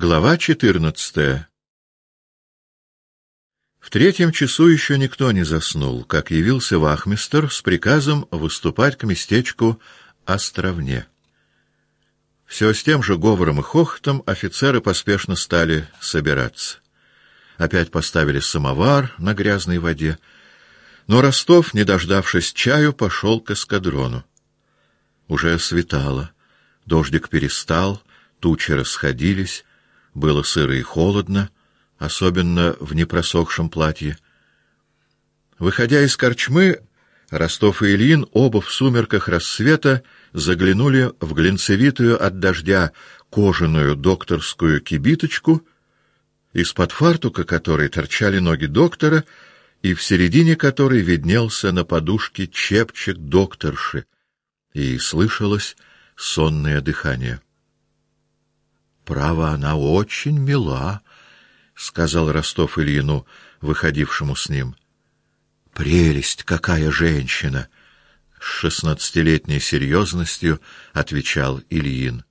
Глава 14. В 3 часу еще никто не заснул, как явился вахмистр с приказом выступать к местечку Островне. Все с тем же говором и хохотом офицеры поспешно стали собираться. Опять поставили самовар на грязной воде, но Ростов, не дождавшись чаю, пошел к эскадрону. Уже светало, дождик перестал, тучи расходились, было сыро и холодно, особенно в непросохшем платье. Выходя из корчмы, Ростов и Ильин оба в сумерках рассвета заглянули в глинцевитую от дождя кожаную докторскую кибиточку, из-под фартука которой торчали ноги доктора, и в середине которой виднелся на подушке чепчик докторши, и слышалось сонное дыхание. «Право, она очень мила», — сказал Ростов Ильину, выходившему с ним. «Прелесть, какая женщина!» — с 16-летней серьезностью отвечал Ильин.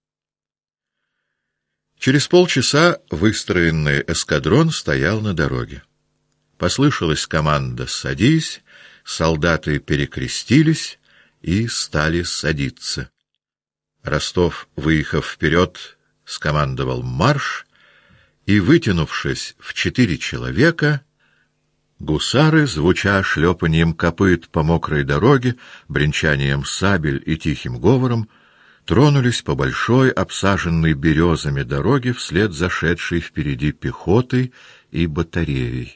Через полчаса выстроенный эскадрон стоял на дороге. Послышалась команда «Садись», солдаты перекрестились и стали садиться. Ростов, выехав вперед, скомандовал «Марш», и, вытянувшись в 4 человека, гусары, звуча шлепаньем копыт по мокрой дороге, бренчанием сабель и тихим говором, тронулись по большой, обсаженной березами дороге вслед за шедшей впереди пехотой и батареей.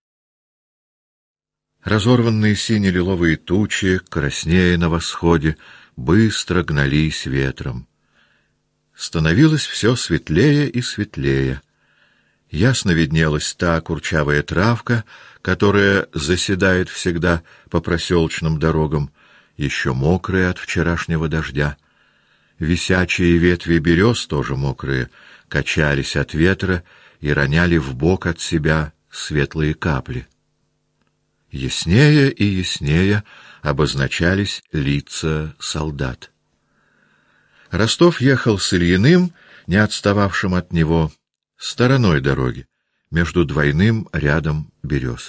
Разорванные сине-лиловые тучи, краснея на восходе, быстро гнались ветром. Становилось все светлее и светлее. Ясно виднелась та курчавая травка, которая заседает всегда по проселочным дорогам, еще мокрая от вчерашнего дождя. Висячие ветви берез, тоже мокрые, качались от ветра и роняли вбок от себя светлые капли. Яснее и яснее обозначались лица солдат. Ростов ехал с Ильиным, не отстававшим от него, стороной дороги, между двойным рядом берез.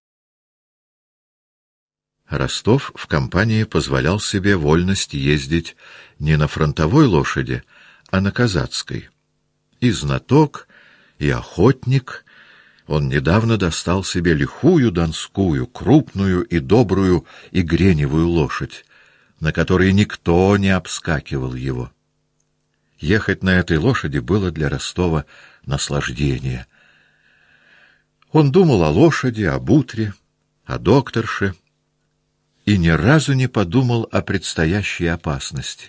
Ростов в компании позволял себе вольность ездить не на фронтовой лошади, а на казацкой. И знаток, и охотник, он недавно достал себе лихую донскую, крупную и добрую и греневую лошадь, на которой никто не обскакивал его. Ехать на этой лошади было для Ростова наслаждение. Он думал о лошади, об утре, о докторше и ни разу не подумал о предстоящей опасности.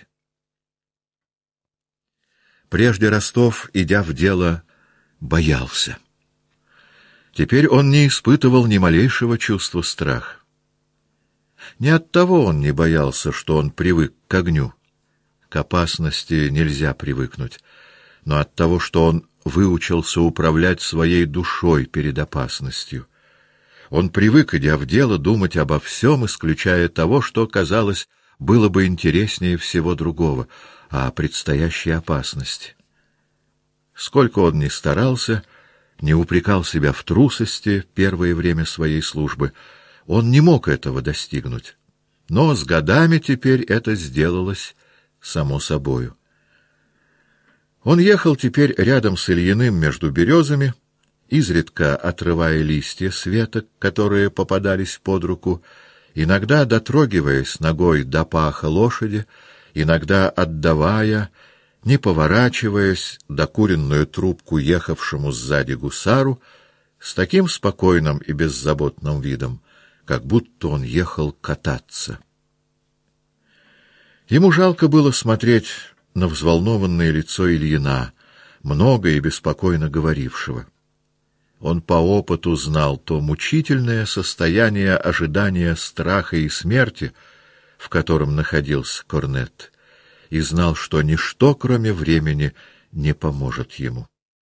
Прежде Ростов, идя в дело, боялся. Теперь он не испытывал ни малейшего чувства страха. Не от того он не боялся, что он привык к огню. К опасности нельзя привыкнуть, но от того, что он выучился управлять своей душой перед опасностью. Он привык, идя в дело, думать обо всем, исключая того, что, казалось, было бы интереснее всего другого, о предстоящей опасности. Сколько он ни старался, не упрекал себя в трусости первое время своей службы, он не мог этого достигнуть. Но с годами теперь это сделалось само собою. Он ехал теперь рядом с Ильиным между березами, изредка отрывая листья с веток, которые попадались под руку, иногда дотрогиваясь ногой до паха лошади, иногда отдавая, не поворачиваясь, докуренную трубку ехавшему сзади гусару, с таким спокойным и беззаботным видом, как будто он ехал кататься. Ему жалко было смотреть на взволнованное лицо Ильина, много и беспокойно говорившего. Он по опыту знал то мучительное состояние ожидания страха и смерти, в котором находился Корнет, и знал, что ничто, кроме времени, не поможет ему.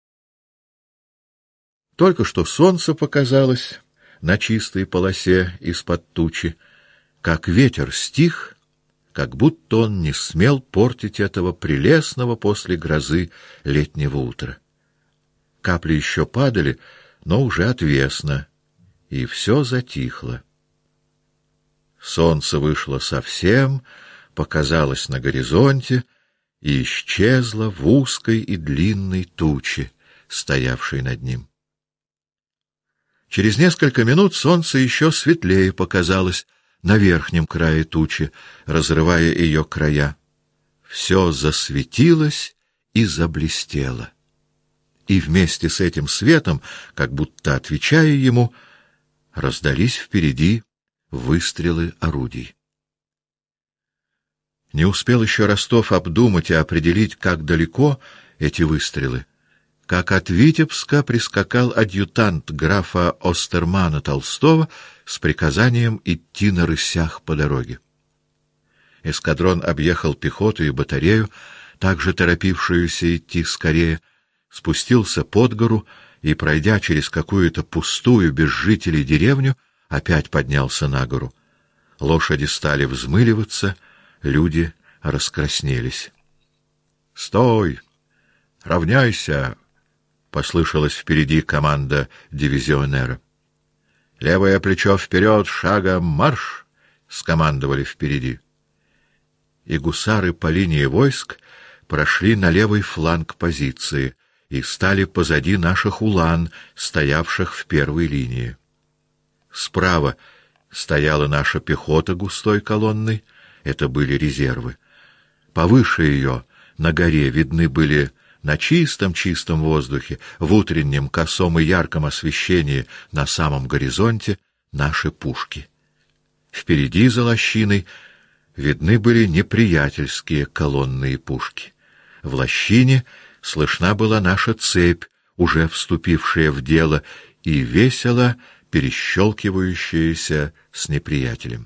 Только что солнце показалось на чистой полосе из-под тучи, как ветер стих, как будто он не смел портить этого прелестного после грозы летнего утра. Капли еще падали, но уже отвесно, и все затихло. Солнце вышло совсем, показалось на горизонте и исчезло в узкой и длинной туче, стоявшей над ним. Через несколько минут солнце еще светлее показалось на верхнем крае тучи, разрывая ее края. Все засветилось и заблестело. И вместе с этим светом, как будто отвечая ему, раздались впереди выстрелы орудий. Не успел еще Ростов обдумать и определить, как далеко эти выстрелы, как от Витебска прискакал адъютант графа Остермана Толстого с приказанием идти на рысях по дороге. Эскадрон объехал пехоту и батарею, также торопившуюся идти скорее, спустился под гору и, пройдя через какую-то пустую, без жителей деревню, опять поднялся на гору. Лошади стали взмыливаться, люди раскраснелись. — Стой! Равняйся! — послышалась впереди команда дивизионера. — Левое плечо вперед, шагом марш! — скомандовали впереди. И гусары по линии войск прошли на левый фланг позиции и стали позади наших улан, стоявших в первой линии. Справа стояла наша пехота густой колонной, это были резервы. Повыше ее, на горе, видны были на чистом-чистом воздухе, в утреннем косом и ярком освещении на самом горизонте наши пушки. Впереди за лощиной видны были неприятельские колонные пушки. В лощине слышна была наша цепь, уже вступившая в дело и весело перещелкивающаяся с неприятелем.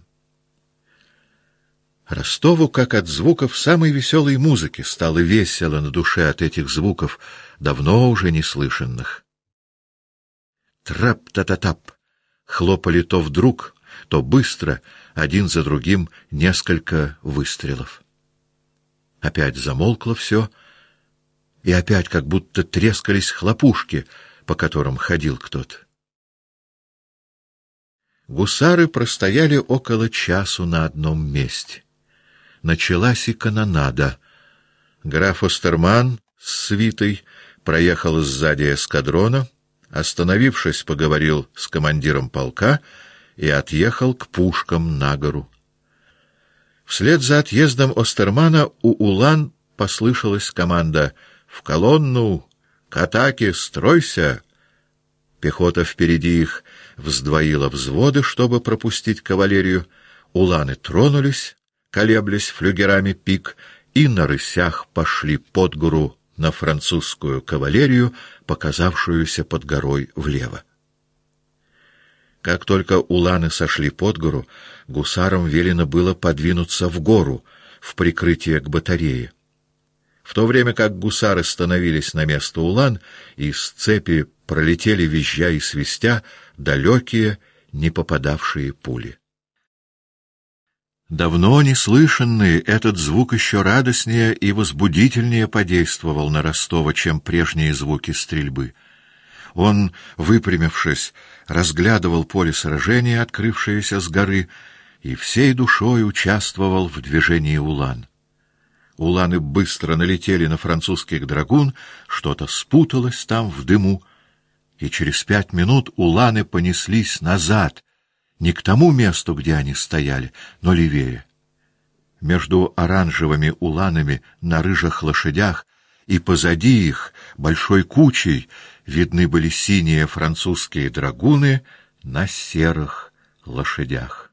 Ростову, как от звуков самой веселой музыки, стало весело на душе от этих звуков, давно уже не слышанных. Трап-та-та-тап! Хлопали то вдруг, то быстро, один за другим несколько выстрелов. Опять замолкло все, и опять как будто трескались хлопушки, по которым ходил кто-то. Гусары простояли около часу на одном месте. Началась и канонада. Граф Остерман с свитой проехал сзади эскадрона, остановившись, поговорил с командиром полка и отъехал к пушкам на гору. Вслед за отъездом Остермана у улан послышалась команда «В колонну! К атаке! Стройся!» Пехота впереди их вздвоила взводы, чтобы пропустить кавалерию. Уланы тронулись, колеблясь флюгерами пик, и на рысях пошли под гору на французскую кавалерию, показавшуюся под горой влево. Как только уланы сошли под гору, гусарам велено было подвинуться в гору, в прикрытие к батарее. В то время как гусары становились на место улан, из цепи пролетели, визжа и свистя, далекие, не попадавшие пули. Давно неслышанный этот звук еще радостнее и возбудительнее подействовал на Ростова, чем прежние звуки стрельбы. Он, выпрямившись, разглядывал поле сражения, открывшееся с горы, и всей душой участвовал в движении улан. Уланы быстро налетели на французских драгун, что-то спуталось там в дыму, и через 5 минут уланы понеслись назад, не к тому месту, где они стояли, но левее. Между оранжевыми уланами на рыжих лошадях и позади их большой кучей видны были синие французские драгуны на серых лошадях.